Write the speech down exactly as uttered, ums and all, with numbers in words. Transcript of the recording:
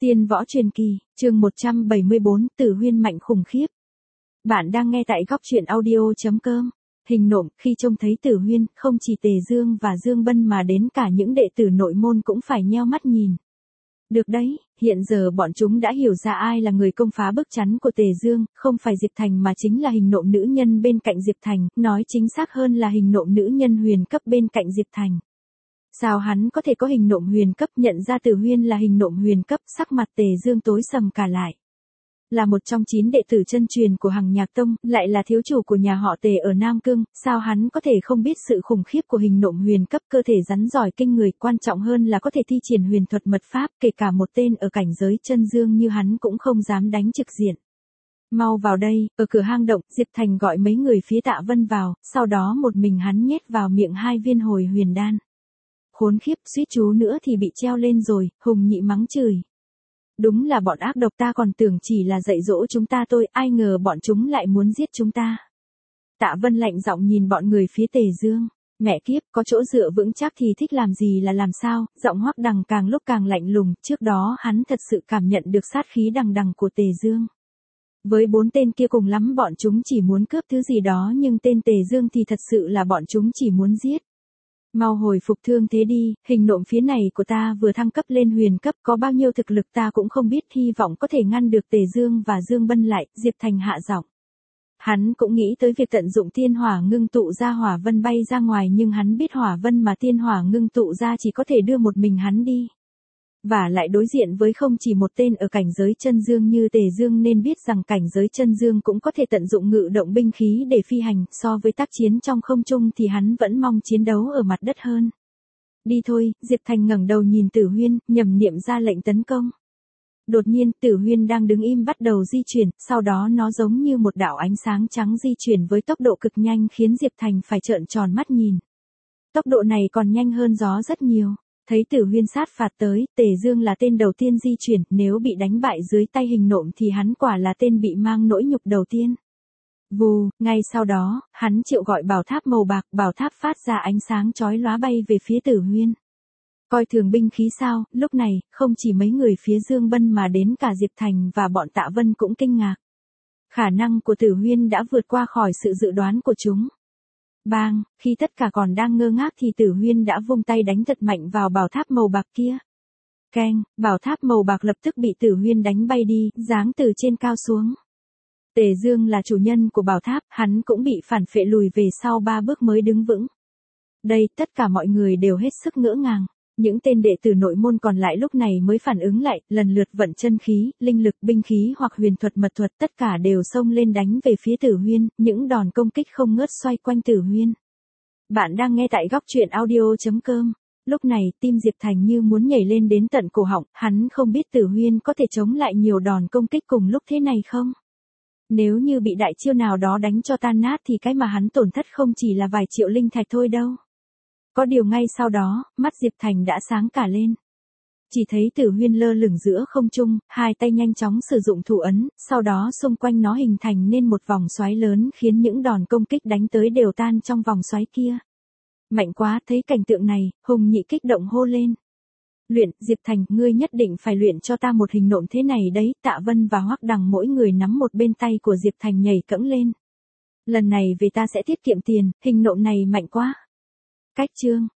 Tiên võ truyền kỳ, chương một trăm bảy mươi bốn, Tử Huyên mạnh khủng khiếp. Bạn đang nghe tại góc truyện audio chấm com. Hình nộm, khi trông thấy Tử Huyên, không chỉ Tề Dương và Dương Bân mà đến cả những đệ tử nội môn cũng phải nheo mắt nhìn. Được đấy, hiện giờ bọn chúng đã hiểu ra ai là người công phá bức chắn của Tề Dương, không phải Diệp Thành mà chính là hình nộm nữ nhân bên cạnh Diệp Thành, nói chính xác hơn là hình nộm nữ nhân huyền cấp bên cạnh Diệp Thành. Sao hắn có thể có hình nộm huyền cấp, nhận ra Tử Huyên là hình nộm huyền cấp, sắc mặt Tề Dương tối sầm cả lại. Là một trong chín đệ tử chân truyền của Hằng Nhạc Tông, lại là thiếu chủ của nhà họ Tề ở Nam Cương, sao hắn có thể không biết sự khủng khiếp của hình nộm huyền cấp, cơ thể rắn giỏi kinh người, quan trọng hơn là có thể thi triển huyền thuật mật pháp, kể cả một tên ở cảnh giới chân dương như hắn cũng không dám đánh trực diện. Mau vào đây, ở cửa hang động, Diệp Thành gọi mấy người phía Tạ Vân vào, sau đó một mình hắn nhét vào miệng hai viên hồi huyền đan. Khốn khiếp, suýt chú nữa thì bị treo lên rồi, Hùng Nhị mắng chửi. Đúng là bọn ác độc, ta còn tưởng chỉ là dạy dỗ chúng ta thôi, ai ngờ bọn chúng lại muốn giết chúng ta. Tạ Vân lạnh giọng nhìn bọn người phía Tề Dương. Mẹ kiếp, có chỗ dựa vững chắc thì thích làm gì là làm sao, giọng Hoắc Đằng càng lúc càng lạnh lùng, trước đó hắn thật sự cảm nhận được sát khí đằng đằng của Tề Dương. Với bốn tên kia cùng lắm bọn chúng chỉ muốn cướp thứ gì đó, nhưng tên Tề Dương thì thật sự là bọn chúng chỉ muốn giết. Mau hồi phục thương thế đi, hình nộm phía này của ta vừa thăng cấp lên huyền cấp, có bao nhiêu thực lực ta cũng không biết, hy vọng có thể ngăn được Tề Dương và Dương Bân lại, Diệp Thành hạ giọng. Hắn cũng nghĩ tới việc tận dụng tiên hỏa ngưng tụ ra hỏa vân bay ra ngoài, nhưng hắn biết hỏa vân mà tiên hỏa ngưng tụ ra chỉ có thể đưa một mình hắn đi. Và lại đối diện với không chỉ một tên ở cảnh giới chân dương như Tề Dương, nên biết rằng cảnh giới chân dương cũng có thể tận dụng ngự động binh khí để phi hành, so với tác chiến trong không trung thì hắn vẫn mong chiến đấu ở mặt đất hơn. Đi thôi, Diệp Thành ngẩng đầu nhìn Tử Huyên, nhầm niệm ra lệnh tấn công. Đột nhiên, Tử Huyên đang đứng im bắt đầu di chuyển, sau đó nó giống như một đạo ánh sáng trắng di chuyển với tốc độ cực nhanh khiến Diệp Thành phải trợn tròn mắt nhìn. Tốc độ này còn nhanh hơn gió rất nhiều. Thấy Tử Huyên sát phạt tới, Tề Dương là tên đầu tiên di chuyển, nếu bị đánh bại dưới tay hình nộm thì hắn quả là tên bị mang nỗi nhục đầu tiên. Vù, ngay sau đó, hắn triệu gọi bảo tháp màu bạc, bảo tháp phát ra ánh sáng chói lóa bay về phía Tử Huyên. Coi thường binh khí sao, lúc này, không chỉ mấy người phía Dương Bân mà đến cả Diệp Thành và bọn Tạ Vân cũng kinh ngạc. Khả năng của Tử Huyên đã vượt qua khỏi sự dự đoán của chúng. Bang, khi tất cả còn đang ngơ ngác thì Tử Huyên đã vung tay đánh thật mạnh vào bảo tháp màu bạc kia. Keng, bảo tháp màu bạc lập tức bị Tử Huyên đánh bay đi, giáng từ trên cao xuống. Tề Dương là chủ nhân của bảo tháp, hắn cũng bị phản phệ lùi về sau ba bước mới đứng vững. Đây, tất cả mọi người đều hết sức ngỡ ngàng. Những tên đệ tử nội môn còn lại lúc này mới phản ứng lại, lần lượt vận chân khí, linh lực, binh khí hoặc huyền thuật mật thuật, tất cả đều xông lên đánh về phía Tử Huyên, những đòn công kích không ngớt xoay quanh Tử Huyên. Bạn đang nghe tại góc truyện audio chấm com. Lúc này, tim Diệp Thành như muốn nhảy lên đến tận cổ họng, hắn không biết Tử Huyên có thể chống lại nhiều đòn công kích cùng lúc thế này không? Nếu như bị đại chiêu nào đó đánh cho tan nát thì cái mà hắn tổn thất không chỉ là vài triệu linh thạch thôi đâu. Có điều ngay sau đó, mắt Diệp Thành đã sáng cả lên. Chỉ thấy Tử Huyên lơ lửng giữa không trung, hai tay nhanh chóng sử dụng thủ ấn, sau đó xung quanh nó hình thành nên một vòng xoáy lớn khiến những đòn công kích đánh tới đều tan trong vòng xoáy kia. Mạnh quá, thấy cảnh tượng này, Hùng Nhị kích động hô lên. Luyện, Diệp Thành, ngươi nhất định phải luyện cho ta một hình nộm thế này đấy. Tạ Vân và Hoắc Đằng mỗi người nắm một bên tay của Diệp Thành nhảy cẫng lên. Lần này về ta sẽ tiết kiệm tiền, hình nộm này mạnh quá. Cách chương,